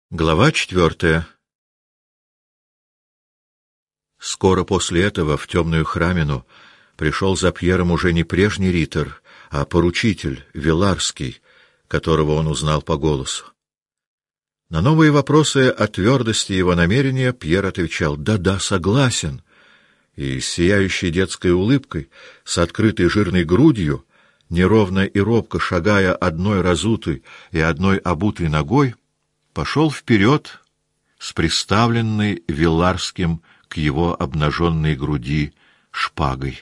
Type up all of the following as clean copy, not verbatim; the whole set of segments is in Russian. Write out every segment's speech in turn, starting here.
Глава 4. Скоро после этого в темную храмину пришел за Пьером уже не прежний ритор, а поручитель, Виларский, которого он узнал по голосу. На новые вопросы о твердости его намерения Пьер отвечал «Да-да, согласен», и с сияющей детской улыбкой, с открытой жирной грудью, неровно и робко шагая одной разутой и одной обутой ногой, пошел вперед с приставленной Виларским к его обнаженной груди шпагой.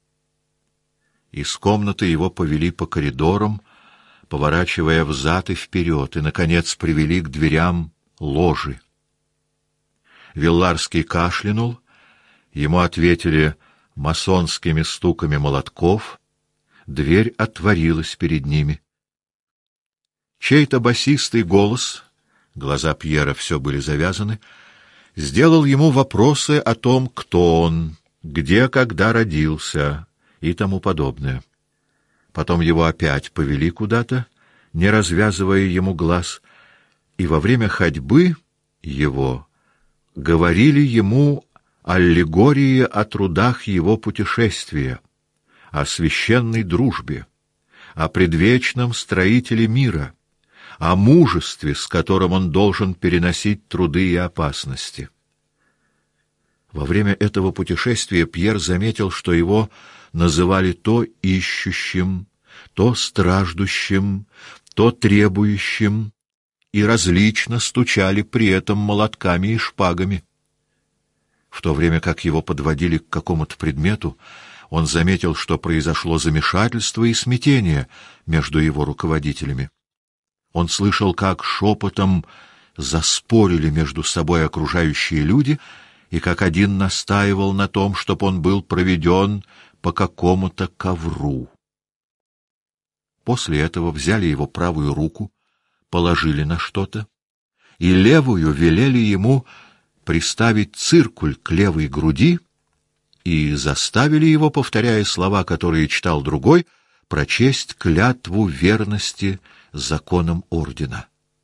Из комнаты его повели по коридорам, поворачивая взад и вперед, и, наконец, привели к дверям ложи. Виларский кашлянул, ему ответили масонскими стуками молотков, дверь отворилась перед ними. Чей-то басистый голос, глаза Пьера все были завязаны, сделал ему вопросы о том, кто он, где, когда родился и тому подобное. Потом его опять повели куда-то, не развязывая ему глаз, и во время ходьбы его говорили ему аллегории о трудах его путешествия, о священной дружбе, о предвечном строителе мира, о мужестве, с которым он должен переносить труды и опасности. Во время этого путешествия Пьер заметил, что его называли то ищущим, то страждущим, то требующим, и различно стучали при этом молотками и шпагами. В то время как его подводили к какому-то предмету, он заметил, что произошло замешательство и смятение между его руководителями. Он слышал, как шепотом заспорили между собой окружающие люди, и как один настаивал на том, чтоб он был проведен по какому-то ковру. После этого взяли его правую руку, положили на что-то, и левую велели ему приставить циркуль к левой груди и заставили его, повторяя слова, которые читал другой, прочесть клятву верности законам ордена.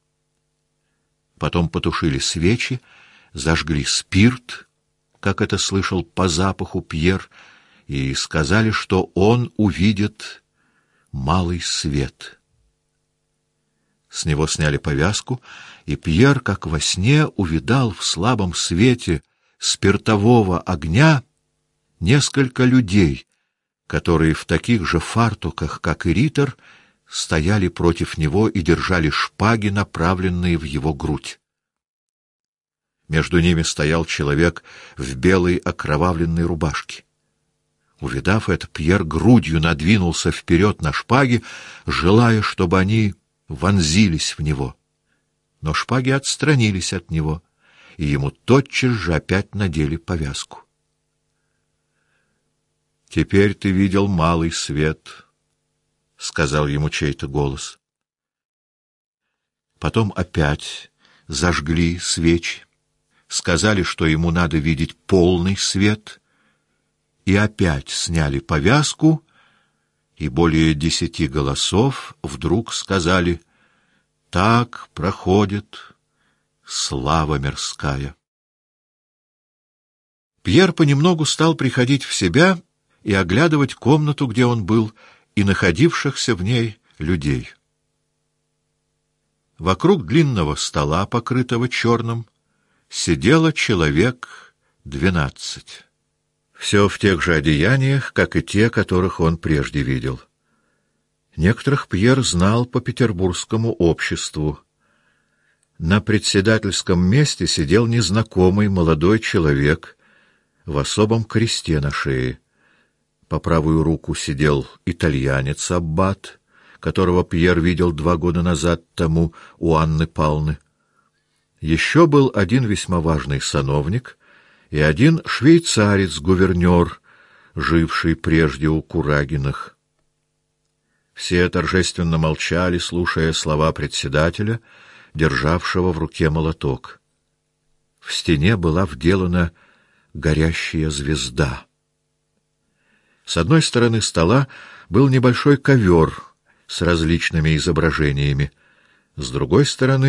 Потом потушили свечи, зажгли спирт, как это слышал по запаху Пьер, и сказали, что он увидит малый свет. С него сняли повязку, и Пьер, как во сне, увидал в слабом свете спиртового огня несколько людей, которые в таких же фартуках, как и ритор, стояли против него и держали шпаги, направленные в его грудь. Между ними стоял человек в белой окровавленной рубашке. Увидав это, Пьер грудью надвинулся вперед на шпаги, желая, чтобы они вонзились в него. Но шпаги отстранились от него, и ему тотчас же опять надели повязку. «Теперь ты видел малый свет», — сказал ему чей-то голос. Потом опять зажгли свечи, сказали, что ему надо видеть полный свет, и опять сняли повязку, и более 10 голосов вдруг сказали: «Так проходит слава мирская». Пьер понемногу стал приходить в себя и оглядывать комнату, где он был, и находившихся в ней людей. Вокруг длинного стола, покрытого черным, сидело человек 12. Все в тех же одеяниях, как и те, которых он прежде видел. Некоторых Пьер знал по петербургскому обществу. На председательском месте сидел незнакомый молодой человек в особом кресте на шее. По правую руку сидел итальянец-аббат, которого Пьер видел 2 года назад тому у Анны Павловны. Еще был один весьма важный сановник и один швейцарец-гувернер, живший прежде у Курагиных. Все торжественно молчали, слушая слова председателя, державшего в руке молоток. В стене была вделана горящая звезда. С одной стороны стола был небольшой ковер с различными изображениями, с другой стороны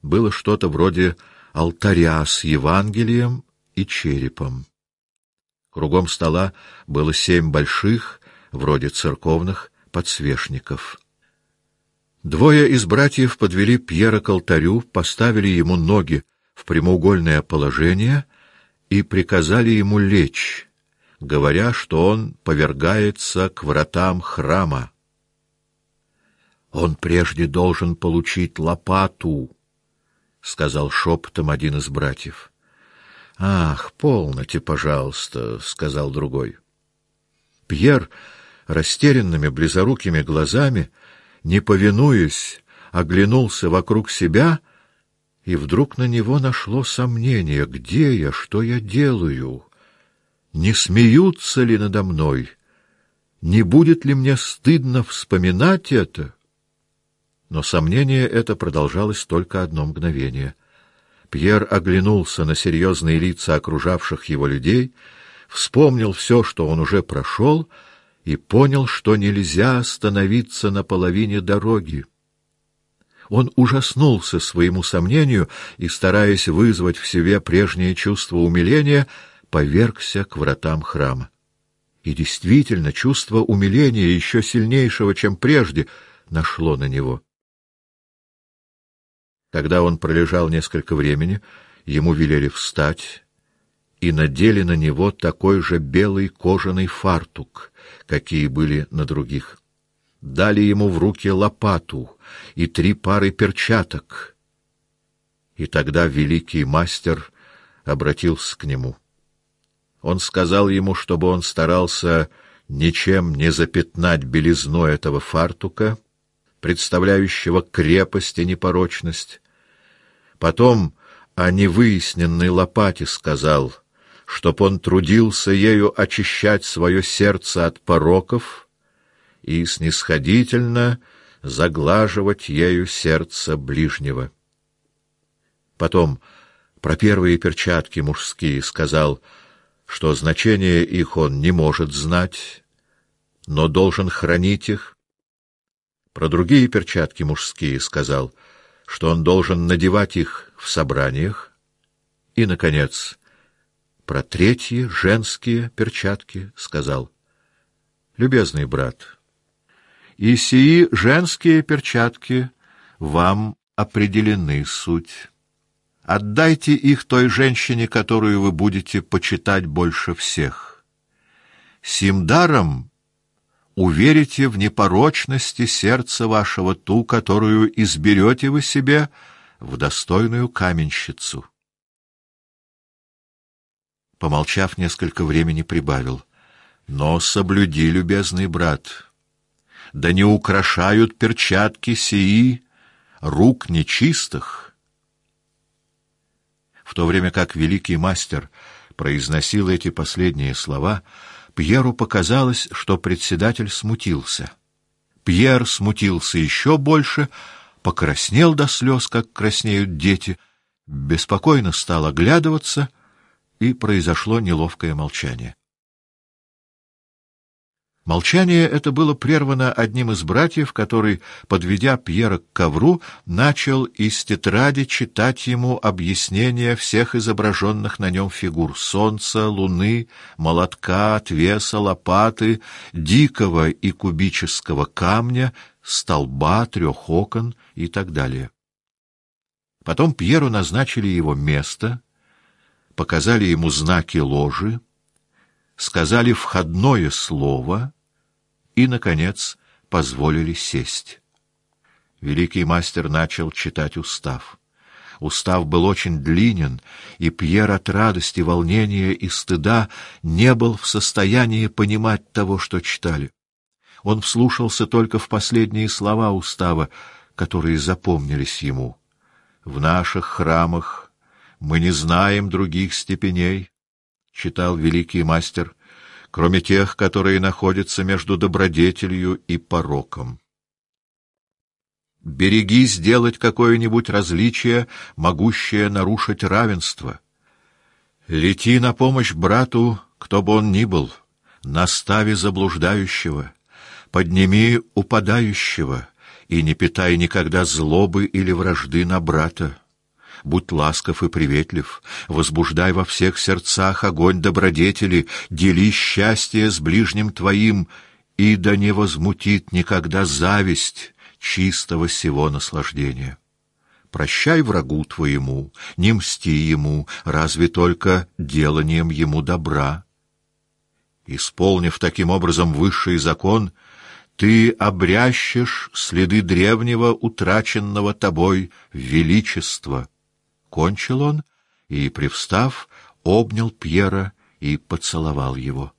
было что-то вроде алтаря с Евангелием и черепом. Кругом стола было 7 больших, вроде церковных, подсвечников. Двое из братьев подвели Пьера к алтарю, поставили ему ноги в прямоугольное положение и приказали ему лечь, говоря, что он повергается к вратам храма. «Он прежде должен получить лопату», — сказал шепотом один из братьев. «Ах, полноте, пожалуйста», — сказал другой. Пьер растерянными близорукими глазами, не повинуясь, оглянулся вокруг себя, и вдруг на него нашло сомнение: где я, что я делаю? Не смеются ли надо мной? Не будет ли мне стыдно вспоминать это? Но сомнение это продолжалось только одно мгновение. Пьер оглянулся на серьезные лица окружавших его людей, вспомнил все, что он уже прошел, и понял, что нельзя остановиться на половине дороги. Он ужаснулся своему сомнению и, стараясь вызвать в себе прежнее чувство умиления, повергся к вратам храма. И действительно, чувство умиления, еще сильнейшего, чем прежде, нашло на него. Когда он пролежал несколько времени, ему велели встать и надели на него такой же белый кожаный фартук, какие были на других. Дали ему в руки лопату и 3 пары перчаток. И тогда великий мастер обратился к нему. Он сказал ему, чтобы он старался ничем не запятнать белизну этого фартука, представляющего крепость и непорочность. Потом о невыясненной лопате сказал, чтоб он трудился ею очищать свое сердце от пороков и снисходительно заглаживать ею сердце ближнего. Потом про первые перчатки мужские сказал, что значение их он не может знать, но должен хранить их. Про другие перчатки мужские сказал, что он должен надевать их в собраниях. И, наконец, про 3 женские перчатки сказал: «Любезный брат, и сии женские перчатки вам определены суть. Отдайте их той женщине, которую вы будете почитать больше всех. Сим даром уверите в непорочности сердца вашего ту, которую изберете вы себе в достойную каменщицу». Помолчав несколько времени, прибавил: «Но соблюди, любезный брат, да не украшают перчатки сии рук нечистых». В то время как великий мастер произносил эти последние слова, Пьеру показалось, что председатель смутился. Пьер смутился еще больше, покраснел до слез, как краснеют дети, беспокойно стал оглядываться, и произошло неловкое молчание. Молчание это было прервано одним из братьев, который, подведя Пьера к ковру, начал из тетради читать ему объяснения всех изображенных на нем фигур: солнца, луны, молотка, отвеса, лопаты, дикого и кубического камня, столба, 3 окон и так далее. Потом Пьеру назначили его место, показали ему знаки ложи, сказали входное слово и, наконец, позволили сесть. Великий мастер начал читать устав. Устав был очень длинен, и Пьер от радости, волнения и стыда не был в состоянии понимать того, что читали. Он вслушался только в последние слова устава, которые запомнились ему. «В наших храмах мы не знаем других степеней», — читал великий мастер, «кроме тех, которые находятся между добродетелью и пороком. Береги сделать какое-нибудь различие, могущее нарушить равенство. Лети на помощь брату, кто бы он ни был, настави заблуждающего, подними упадающего и не питай никогда злобы или вражды на брата. Будь ласков и приветлив, возбуждай во всех сердцах огонь добродетели, дели счастье с ближним твоим, и да не возмутит никогда зависть чистого сего наслаждения. Прощай врагу твоему, не мсти ему, разве только деланием ему добра. Исполнив таким образом высший закон, ты обрящешь следы древнего, утраченного тобой величества. Кончил он и, привстав, обнял Пьера и поцеловал его.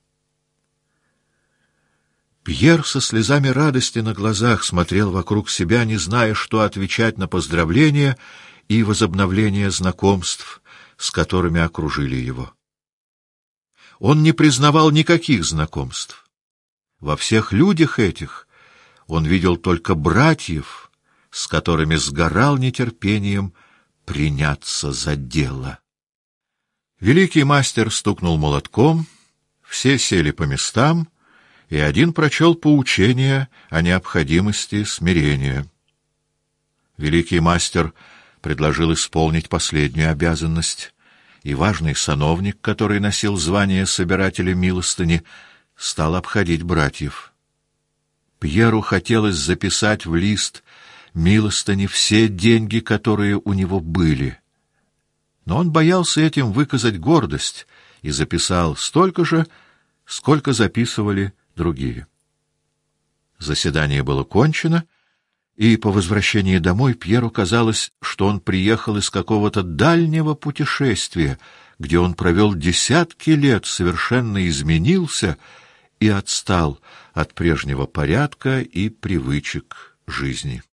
Пьер со слезами радости на глазах смотрел вокруг себя, не зная, что отвечать на поздравления и возобновление знакомств, с которыми окружили его. Он не признавал никаких знакомств. Во всех людях этих он видел только братьев, с которыми сгорал нетерпением приняться за дело. Великий мастер стукнул молотком, все сели по местам, и один прочел поучение о необходимости смирения. Великий мастер предложил исполнить последнюю обязанность, и важный сановник, который носил звание собирателя милостыни, стал обходить братьев. Пьеру хотелось записать в лист милостыни все деньги, которые у него были. Но он боялся этим выказать гордость и записал столько же, сколько записывали другие. Заседание было кончено, и по возвращении домой Пьеру казалось, что он приехал из какого-то дальнего путешествия, где он провел десятки лет, совершенно изменился и отстал от прежнего порядка и привычек жизни.